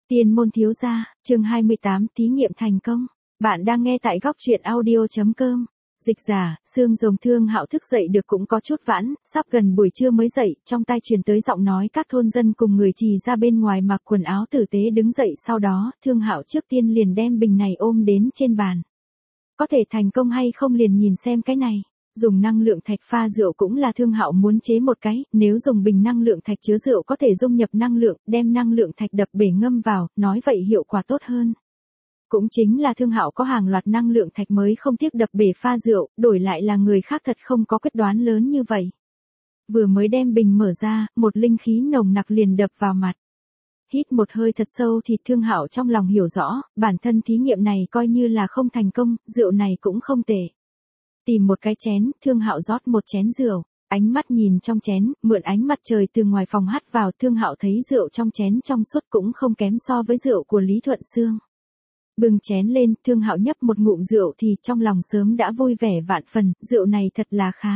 Tiên môn thiếu gia, chương 28 thí nghiệm thành công. Bạn đang nghe tại góc truyện audio.com. Dịch giả, Sương Rồng Thương Hạo thức dậy được cũng có chút vãn, sắp gần buổi trưa mới dậy, trong tai truyền tới giọng nói các thôn dân cùng người Trì ra bên ngoài mặc quần áo tử tế đứng dậy, sau đó, Thương Hạo trước tiên liền đem bình này ôm đến trên bàn. Có thể thành công hay không liền nhìn xem cái này. Dùng năng lượng thạch pha rượu cũng là Thương Hạo muốn chế một cái, nếu dùng bình năng lượng thạch chứa rượu có thể dung nhập năng lượng, đem năng lượng thạch đập bể ngâm vào, nói vậy hiệu quả tốt hơn. Cũng chính là Thương Hạo có hàng loạt năng lượng thạch mới không tiếc đập bể pha rượu, đổi lại là người khác thật không có quyết đoán lớn như vậy. Vừa mới đem bình mở ra, một linh khí nồng nặc liền đập vào mặt. Hít một hơi thật sâu thì Thương Hạo trong lòng hiểu rõ, bản thân thí nghiệm này coi như là không thành công, rượu này cũng không tệ. Tìm một cái chén, Thương Hạo rót một chén rượu, ánh mắt nhìn trong chén, mượn ánh mặt trời từ ngoài phòng hắt vào, Thương Hạo thấy rượu trong chén trong suốt cũng không kém so với rượu của Lý Thuận Sương. Bưng chén lên, Thương Hạo nhấp một ngụm rượu thì trong lòng sớm đã vui vẻ vạn phần, rượu này thật là khá.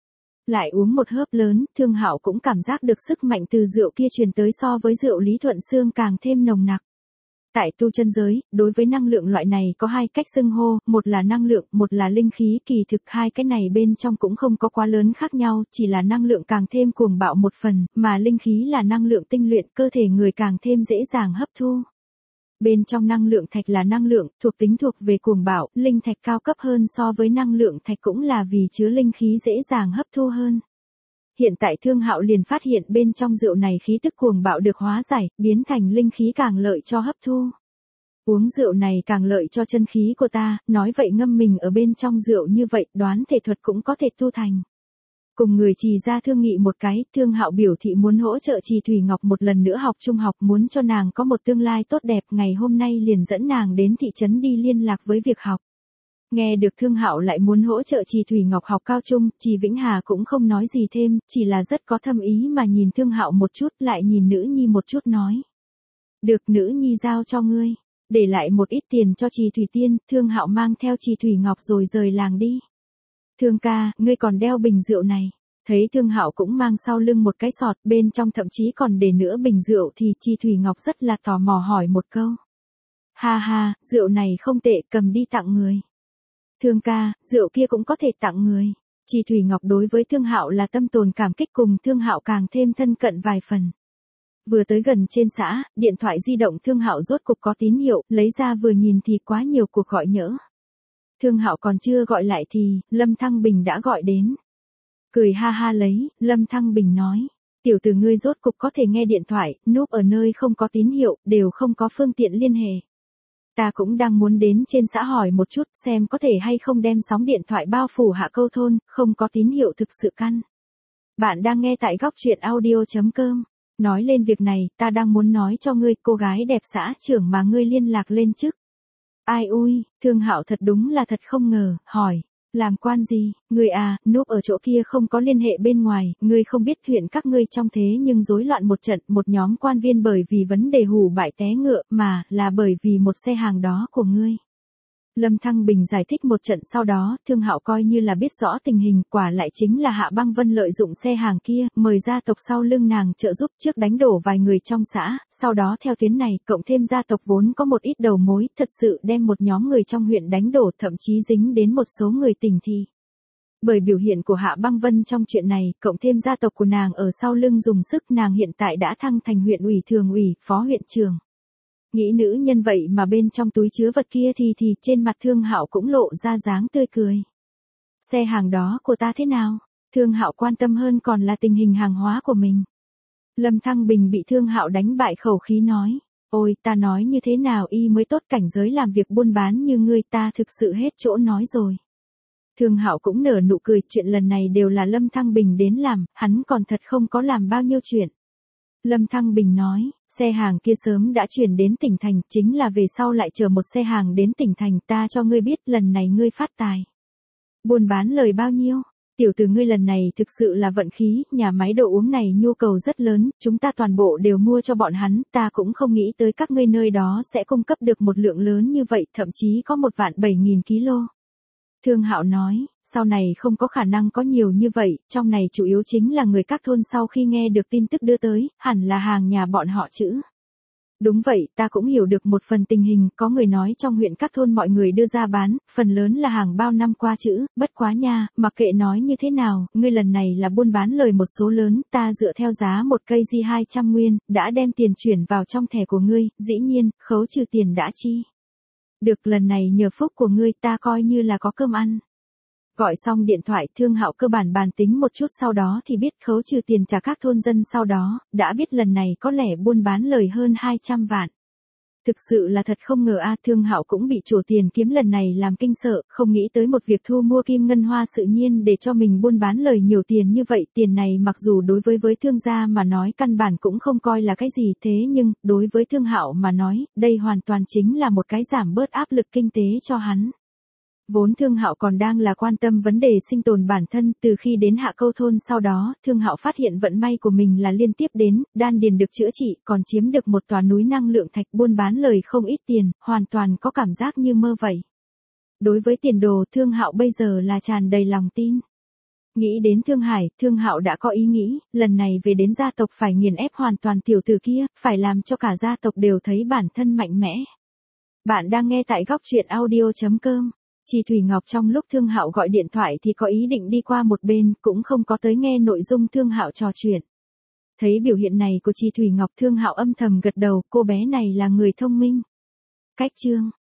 Lại uống một hớp lớn, Thương Hạo cũng cảm giác được sức mạnh từ rượu kia truyền tới so với rượu Lý Thuận Sương càng thêm nồng nặc. Tại tu chân giới, đối với năng lượng loại này có hai cách xưng hô, một là năng lượng, một là linh khí, kỳ thực hai cái này bên trong cũng không có quá lớn khác nhau, chỉ là năng lượng càng thêm cuồng bạo một phần, mà linh khí là năng lượng tinh luyện, cơ thể người càng thêm dễ dàng hấp thu. Bên trong năng lượng thạch là năng lượng, thuộc tính thuộc về cuồng bạo, linh thạch cao cấp hơn so với năng lượng thạch cũng là vì chứa linh khí dễ dàng hấp thu hơn. Hiện tại Thương Hạo liền phát hiện bên trong rượu này khí tức cuồng bạo được hóa giải, biến thành linh khí càng lợi cho hấp thu. Uống rượu này càng lợi cho chân khí của ta, nói vậy ngâm mình ở bên trong rượu như vậy, đoán thể thuật cũng có thể tu thành. Cùng người Trì ra thương nghị một cái, Thương Hạo biểu thị muốn hỗ trợ Trì Thủy Ngọc một lần nữa học trung học, muốn cho nàng có một tương lai tốt đẹp, ngày hôm nay liền dẫn nàng đến thị trấn đi liên lạc với việc học. Nghe được Thương Hạo lại muốn hỗ trợ Trì Thủy Ngọc học cao trung, Trì Vĩnh Hà cũng không nói gì thêm, chỉ là rất có thâm ý mà nhìn Thương Hạo một chút, lại nhìn nữ nhi một chút nói. Được, nữ nhi giao cho ngươi. Để lại một ít tiền cho Trì Thủy Tiên, Thương Hạo mang theo Trì Thủy Ngọc rồi rời làng đi. Thương ca, ngươi còn đeo bình rượu này. Thấy Thương Hạo cũng mang sau lưng một cái sọt, bên trong thậm chí còn để nữa bình rượu thì Trì Thủy Ngọc rất là tò mò hỏi một câu. Ha ha, rượu này không tệ, cầm đi tặng người. Thương ca, rượu kia cũng có thể tặng người. Trì Thủy Ngọc đối với Thương Hạo là tâm tồn cảm kích, cùng Thương Hạo càng thêm thân cận vài phần. Vừa tới gần trên xã, điện thoại di động Thương Hạo rốt cục có tín hiệu, lấy ra vừa nhìn thì quá nhiều cuộc gọi nhỡ. Thương Hạo còn chưa gọi lại thì, Lâm Thăng Bình đã gọi đến. Cười ha ha lấy, Lâm Thăng Bình nói, tiểu tử ngươi rốt cục có thể nghe điện thoại, núp ở nơi không có tín hiệu, đều không có phương tiện liên hệ. Ta cũng đang muốn đến trên xã hỏi một chút xem có thể hay không đem sóng điện thoại bao phủ Hạ Câu thôn, không có tín hiệu thực sự căn. Bạn đang nghe tại góc truyện audio.com. Nói lên việc này, ta đang muốn nói cho ngươi, cô gái đẹp xã trưởng mà ngươi liên lạc lên chức. Ai ui, Thương Hạo thật đúng là thật không ngờ, hỏi, làm quan gì, ngươi à, núp ở chỗ kia không có liên hệ bên ngoài, ngươi không biết huyện các ngươi trong thế nhưng rối loạn một trận, một nhóm quan viên bởi vì vấn đề hủ bại té ngựa, mà, là bởi vì một xe hàng đó của ngươi. Lâm Thăng Bình giải thích một trận, sau đó, Thương Hạo coi như là biết rõ tình hình, quả lại chính là Hạ Băng Vân lợi dụng xe hàng kia, mời gia tộc sau lưng nàng trợ giúp, trước đánh đổ vài người trong xã, sau đó theo tuyến này, cộng thêm gia tộc vốn có một ít đầu mối, thật sự đem một nhóm người trong huyện đánh đổ, thậm chí dính đến một số người tình thì. Bởi biểu hiện của Hạ Băng Vân trong chuyện này, cộng thêm gia tộc của nàng ở sau lưng dùng sức, nàng hiện tại đã thăng thành huyện ủy thường ủy, phó huyện trưởng. Nghĩ nữ nhân vậy mà bên trong túi chứa vật kia thì trên mặt Thương Hạo cũng lộ ra dáng tươi cười. Xe hàng đó của ta thế nào? Thương Hạo quan tâm hơn còn là tình hình hàng hóa của mình. Lâm Thăng Bình bị Thương Hạo đánh bại khẩu khí nói. Ôi, ta nói như thế nào y mới tốt cảnh giới làm việc buôn bán như ngươi, ta thực sự hết chỗ nói rồi. Thương Hạo cũng nở nụ cười, chuyện lần này đều là Lâm Thăng Bình đến làm, hắn còn thật không có làm bao nhiêu chuyện. Lâm Thăng Bình nói, xe hàng kia sớm đã chuyển đến tỉnh thành, chính là về sau lại chở một xe hàng đến tỉnh thành, ta cho ngươi biết lần này ngươi phát tài. Buôn bán lời bao nhiêu? Tiểu tử ngươi lần này thực sự là vận khí, nhà máy đồ uống này nhu cầu rất lớn, chúng ta toàn bộ đều mua cho bọn hắn, ta cũng không nghĩ tới các ngươi nơi đó sẽ cung cấp được một lượng lớn như vậy, thậm chí có 1.700.000 kg. Thương Hạo nói, sau này không có khả năng có nhiều như vậy, trong này chủ yếu chính là người các thôn sau khi nghe được tin tức đưa tới, hẳn là hàng nhà bọn họ chữ. Đúng vậy, ta cũng hiểu được một phần tình hình, có người nói trong huyện các thôn mọi người đưa ra bán, phần lớn là hàng bao năm qua chữ, bất quá nha, mặc kệ nói như thế nào, ngươi lần này là buôn bán lời một số lớn, ta dựa theo giá một cây di 200 nguyên, đã đem tiền chuyển vào trong thẻ của ngươi, dĩ nhiên, khấu trừ tiền đã chi. Được, lần này nhờ phúc của ngươi ta coi như là có cơm ăn. Gọi xong điện thoại, Thương Hạo cơ bản bàn tính một chút, sau đó thì biết khấu trừ tiền trả các thôn dân, sau đó, đã biết lần này có lẽ buôn bán lời hơn 200 vạn. Thực sự là thật không ngờ a, Thương Hạo cũng bị chủ tiền kiếm lần này làm kinh sợ, không nghĩ tới một việc thu mua kim ngân hoa tự nhiên để cho mình buôn bán lời nhiều tiền như vậy, tiền này mặc dù đối với thương gia mà nói căn bản cũng không coi là cái gì, thế nhưng, đối với Thương Hạo mà nói, đây hoàn toàn chính là một cái giảm bớt áp lực kinh tế cho hắn. Vốn Thương Hạo còn đang là quan tâm vấn đề sinh tồn bản thân, từ khi đến Hạ Câu thôn sau đó, Thương Hạo phát hiện vận may của mình là liên tiếp đến, đan điền được chữa trị, còn chiếm được một tòa núi năng lượng thạch, buôn bán lời không ít tiền, hoàn toàn có cảm giác như mơ vậy. Đối với tiền đồ, Thương Hạo bây giờ là tràn đầy lòng tin. Nghĩ đến Thương Hải, Thương Hạo đã có ý nghĩ, lần này về đến gia tộc phải nghiền ép hoàn toàn tiểu tử kia, phải làm cho cả gia tộc đều thấy bản thân mạnh mẽ. Bạn đang nghe tại góc truyện audio.com. Chi Thủy Ngọc trong lúc Thương Hạo gọi điện thoại thì có ý định đi qua một bên, cũng không có tới nghe nội dung Thương Hạo trò chuyện. Thấy biểu hiện này của Chi Thủy Ngọc, Thương Hạo âm thầm gật đầu, cô bé này là người thông minh. Cách chương